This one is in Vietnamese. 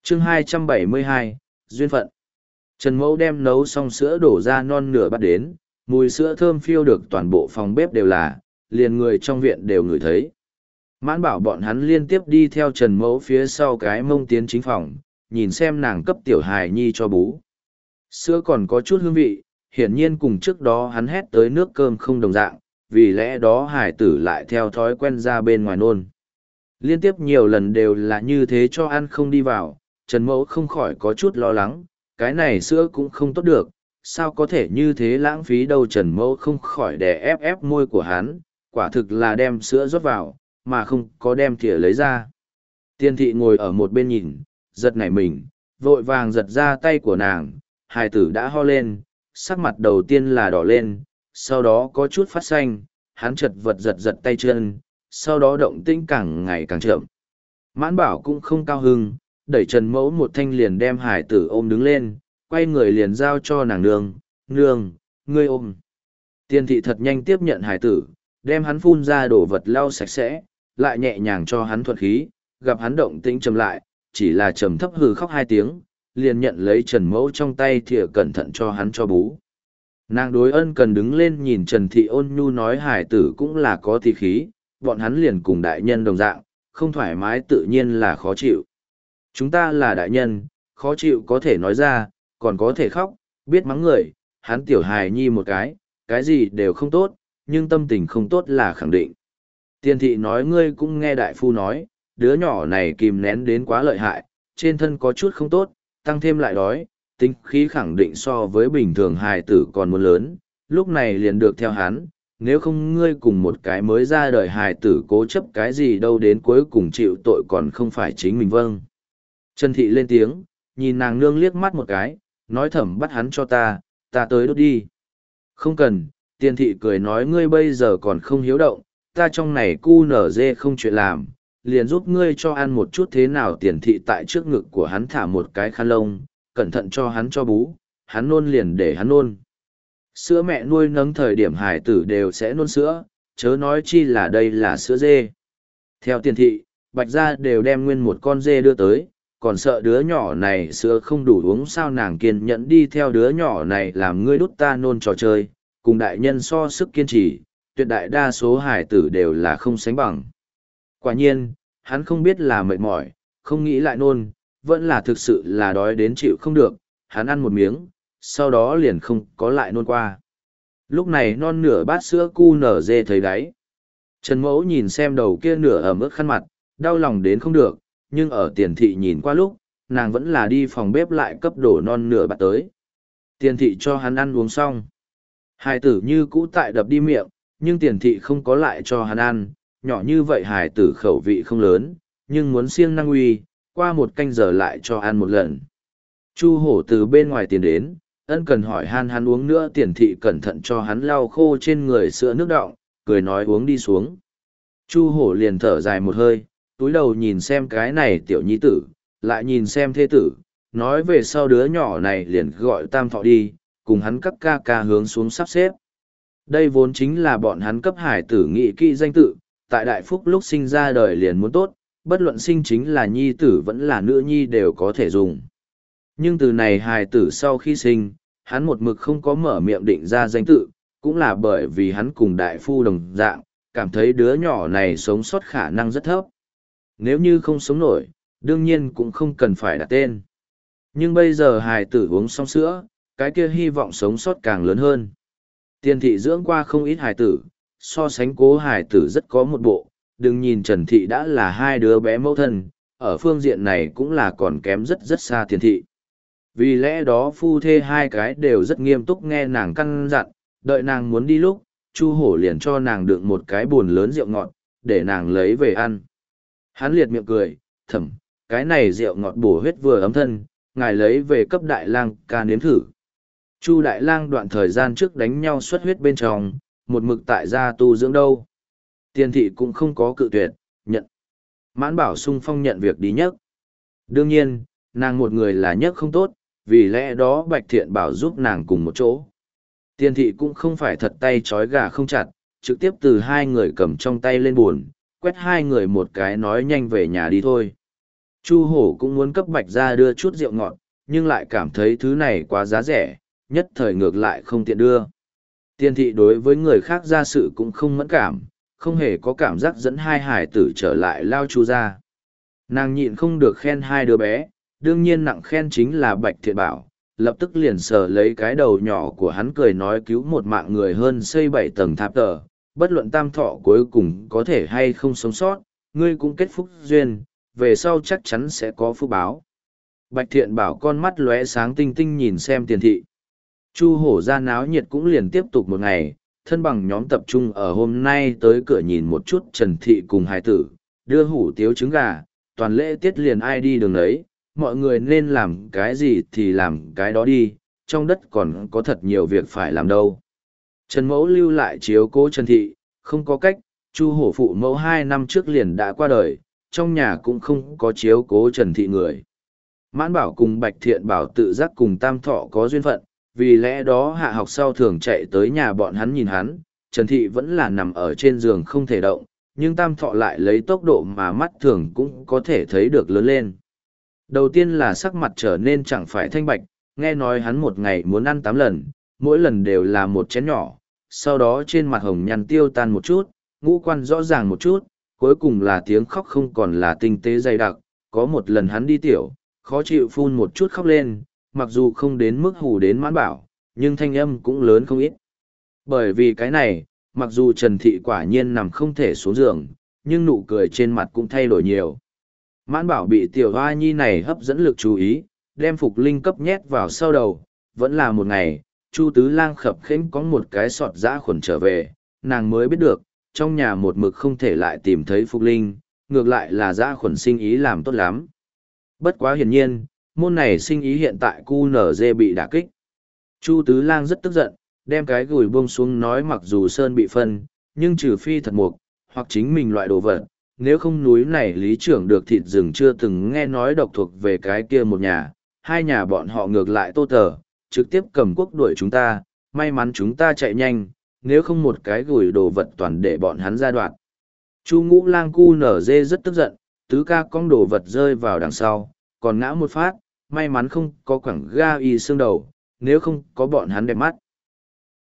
chương 272, duyên phận. Trần Mẫu đem nấu xong sữa đổ ra non nửa bát đến, mùi sữa thơm phiêu được toàn bộ phòng bếp đều là, liền người trong viện đều ngửi thấy. Mãn Bảo bọn hắn liên tiếp đi theo Trần Mẫu phía sau cái mông tiến chính phòng, nhìn xem nàng cấp tiểu hài nhi cho bú. Sữa còn có chút hương vị, hiển nhiên cùng trước đó hắn hét tới nước cơm không đồng dạng, vì lẽ đó hải tử lại theo thói quen ra bên ngoài nôn. Liên tiếp nhiều lần đều là như thế cho ăn không đi vào, Trần Mẫu không khỏi có chút lo lắng, cái này sữa cũng không tốt được, sao có thể như thế lãng phí đâu. Trần Mẫu không khỏi đè ép ép môi của hắn, quả thực là đem sữa rót vào, mà không có đem thìa lấy ra. Tiên thị ngồi ở một bên nhìn, giật nảy mình, vội vàng giật ra tay của nàng, hài tử đã ho lên, sắc mặt đầu tiên là đỏ lên, sau đó có chút phát xanh, hắn chật vật giật giật tay chân, sau đó động tĩnh càng ngày càng chậm. Mãn Bảo cũng không cao hưng, đẩy Trần Mẫu một thanh liền đem hải tử ôm đứng lên, quay người liền giao cho nàng nương, nương, ngươi ôm. Tiên thị thật nhanh tiếp nhận hải tử, đem hắn phun ra đổ vật lau sạch sẽ, lại nhẹ nhàng cho hắn thuật khí, gặp hắn động tĩnh trầm lại, chỉ là trầm thấp hừ khóc 2 tiếng, liền nhận lấy Trần Mẫu trong tay thìa cẩn thận cho hắn cho bú. Nàng đối ân cần đứng lên nhìn Trần Thị ôn nhu nói hải tử cũng là có thì khí, bọn hắn liền cùng đại nhân đồng dạng, không thoải mái tự nhiên là khó chịu. Chúng ta là đại nhân, khó chịu có thể nói ra, còn có thể khóc, biết mắng người, hắn tiểu hài nhi một cái gì đều không tốt, nhưng tâm tình không tốt là khẳng định. Tiên thị nói ngươi cũng nghe đại phu nói, đứa nhỏ này kìm nén đến quá lợi hại, trên thân có chút không tốt, tăng thêm lại đói, tính khí khẳng định so với bình thường hài tử còn muốn lớn, lúc này liền được theo hắn, nếu không ngươi cùng một cái mới ra đời hài tử cố chấp cái gì đâu đến cuối cùng chịu tội còn không phải chính mình. Vâng. Trần Thị lên tiếng, nhìn nàng nương liếc mắt một cái, nói thầm bắt hắn cho ta tới đốt đi. Không cần, Tiên thị cười nói ngươi bây giờ còn không hiếu động, ta trong này cu nở dê không chuyện làm, liền giúp ngươi cho ăn một chút thế nào. Tiền thị tại trước ngực của hắn thả một cái khăn lông, cẩn thận cho hắn cho bú, hắn nôn liền để hắn nôn. Sữa mẹ nuôi nấng thời điểm hải tử đều sẽ nôn sữa, chớ nói chi là đây là sữa dê. Theo Tiền thị, Bạch gia đều đem nguyên một con dê đưa tới, còn sợ đứa nhỏ này sữa không đủ uống sao. Nàng kiên nhẫn đi theo đứa nhỏ này làm ngươi đút ta nôn trò chơi, cùng đại nhân so sức kiên trì, tuyệt đại đa số hải tử đều là không sánh bằng. Quả nhiên, hắn không biết là mệt mỏi, không nghĩ lại nôn, vẫn là thực sự là đói đến chịu không được, hắn ăn một miếng, sau đó liền không có lại nôn qua. Lúc này non nửa bát sữa cu nở dê thấy đáy. Trần Mẫu nhìn xem đầu kia nửa ẩm ướt khăn mặt, đau lòng đến không được, nhưng ở Tiền thị nhìn qua lúc, nàng vẫn là đi phòng bếp lại cấp đổ non nửa bát tới. Tiền thị cho hắn ăn uống xong. Hải tử như cũ tại đập đi miệng, nhưng Tiền thị không có lại cho hắn ăn, nhỏ như vậy hải tử khẩu vị không lớn, nhưng muốn siêng năng uy, qua 1 canh giờ lại cho ăn một lần. Chu Hổ từ bên ngoài tiến đến, ân cần hỏi hắn uống nữa. Tiền thị cẩn thận cho hắn lau khô trên người sữa nước đọng, cười nói uống đi xuống. Chu Hổ liền thở dài một hơi, túi đầu nhìn xem cái này tiểu nhi tử, lại nhìn xem thê tử, nói về sau đứa nhỏ này liền gọi Tam Thọ đi, cùng hắn các ca ca hướng xuống sắp xếp. Đây vốn chính là bọn hắn cấp hải tử nghị kỹ danh tự, tại Đại Phúc lúc sinh ra đời liền muốn tốt, bất luận sinh chính là nhi tử vẫn là nữ nhi đều có thể dùng. Nhưng từ này hài tử sau khi sinh, hắn một mực không có mở miệng định ra danh tự, cũng là bởi vì hắn cùng đại phu đồng dạng, cảm thấy đứa nhỏ này sống sót khả năng rất thấp. Nếu như không sống nổi, đương nhiên cũng không cần phải đặt tên. Nhưng bây giờ hài tử uống xong sữa, cái kia hy vọng sống sót càng lớn hơn. Tiền thị dưỡng qua không ít hài tử, so sánh Cố hài tử rất có một bộ, đừng nhìn Trần thị đã là 2 đứa bé mẫu thân, ở phương diện này cũng là còn kém rất rất xa Tiền thị. Vì lẽ đó phu thê 2 cái đều rất nghiêm túc nghe nàng căn dặn, đợi nàng muốn đi lúc, Chu Hổ liền cho nàng đựng một cái buồn lớn rượu ngọt, để nàng lấy về ăn. Hắn liệt miệng cười, thầm, cái này rượu ngọt bổ huyết vừa ấm thân, ngài lấy về cấp đại lang ca nếm thử. Chu đại lang đoạn thời gian trước đánh nhau xuất huyết bên trong, một mực tại gia tu dưỡng đâu. Tiền thị cũng không có cự tuyệt, nhận. Mãn Bảo sung phong nhận việc đi nhất. Đương nhiên, nàng một người là nhất không tốt, vì lẽ đó Bạch Thiện Bảo giúp nàng cùng một chỗ. Tiền thị cũng không phải thật tay trói gà không chặt, trực tiếp từ 2 người cầm trong tay lên buồn, quét 2 người một cái nói nhanh về nhà đi thôi. Chu hổ cũng muốn cấp bạch ra đưa chút rượu ngọt, nhưng lại cảm thấy thứ này quá giá rẻ, nhất thời ngược lại không tiện đưa. Tiên thị đối với người khác ra sự cũng không mẫn cảm, không hề có cảm giác dẫn hai hải tử trở lại lao chu ra. Nàng nhịn không được khen hai đứa bé, đương nhiên nặng khen chính là Bạch Thiện Bảo, lập tức liền sờ lấy cái đầu nhỏ của hắn cười nói cứu một mạng người hơn xây 7 tầng tháp tờ, bất luận tam thọ cuối cùng có thể hay không sống sót, ngươi cũng kết phúc duyên, về sau chắc chắn sẽ có phúc báo. Bạch Thiện Bảo con mắt lóe sáng tinh tinh nhìn xem Tiền thị. Chu hổ ra náo nhiệt cũng liền tiếp tục một ngày, thân bằng nhóm tập trung ở hôm nay tới cửa nhìn một chút Trần thị cùng hài tử, đưa hủ tiếu trứng gà, toàn lễ tiết liền ai đi đường đấy, mọi người nên làm cái gì thì làm cái đó đi, trong đất còn có thật nhiều việc phải làm đâu. Trần mẫu lưu lại chiếu cố Trần thị, không có cách, Chu hổ phụ mẫu 2 năm trước liền đã qua đời, trong nhà cũng không có chiếu cố Trần thị người. Mãn Bảo cùng Bạch Thiện Bảo tự giác cùng Tam Thọ có duyên phận, vì lẽ đó hạ học sau thường chạy tới nhà bọn hắn nhìn hắn, Trần thị vẫn là nằm ở trên giường không thể động, nhưng Tam Thọ lại lấy tốc độ mà mắt thường cũng có thể thấy được lớn lên. Đầu tiên là sắc mặt trở nên chẳng phải thanh bạch, nghe nói hắn một ngày muốn ăn 8 lần, mỗi lần đều là một chén nhỏ, sau đó trên mặt hồng nhăn tiêu tan một chút, ngũ quan rõ ràng một chút, cuối cùng là tiếng khóc không còn là tinh tế dày đặc, có một lần hắn đi tiểu, khó chịu phun một chút khóc lên, mặc dù không đến mức hù đến Mãn Bảo, nhưng thanh âm cũng lớn không ít. Bởi vì cái này, mặc dù Trần Thị quả nhiên nằm không thể xuống giường, nhưng nụ cười trên mặt cũng thay đổi nhiều. Mãn Bảo bị tiểu hoa nhi này hấp dẫn lực chú ý, đem Phục Linh cấp nhét vào sau đầu, vẫn là một ngày, Chu Tứ Lang khập khênh có một cái sọt dã khuẩn trở về, nàng mới biết được, trong nhà một mực không thể lại tìm thấy Phục Linh, ngược lại là dã khuẩn sinh ý làm tốt lắm. Bất quá hiển nhiên, môn này sinh ý hiện tại QNZ bị đả kích. Chu Tứ Lang rất tức giận, đem cái gùi buông xuống nói mặc dù sơn bị phân, nhưng trừ phi thật mục, hoặc chính mình loại đồ vật, nếu không núi này lý trưởng được thịt rừng chưa từng nghe nói độc thuộc về cái kia một nhà, hai nhà bọn họ ngược lại tô tờ, trực tiếp cầm quốc đuổi chúng ta, may mắn chúng ta chạy nhanh, nếu không một cái gùi đồ vật toàn để bọn hắn ra đoạn. Chu Ngũ Lang QNZ rất tức giận, tứ ca cong đồ vật rơi vào đằng sau, còn ngã một phát, may mắn không có quẳng ga y xương đầu, nếu không có bọn hắn đẹp mắt.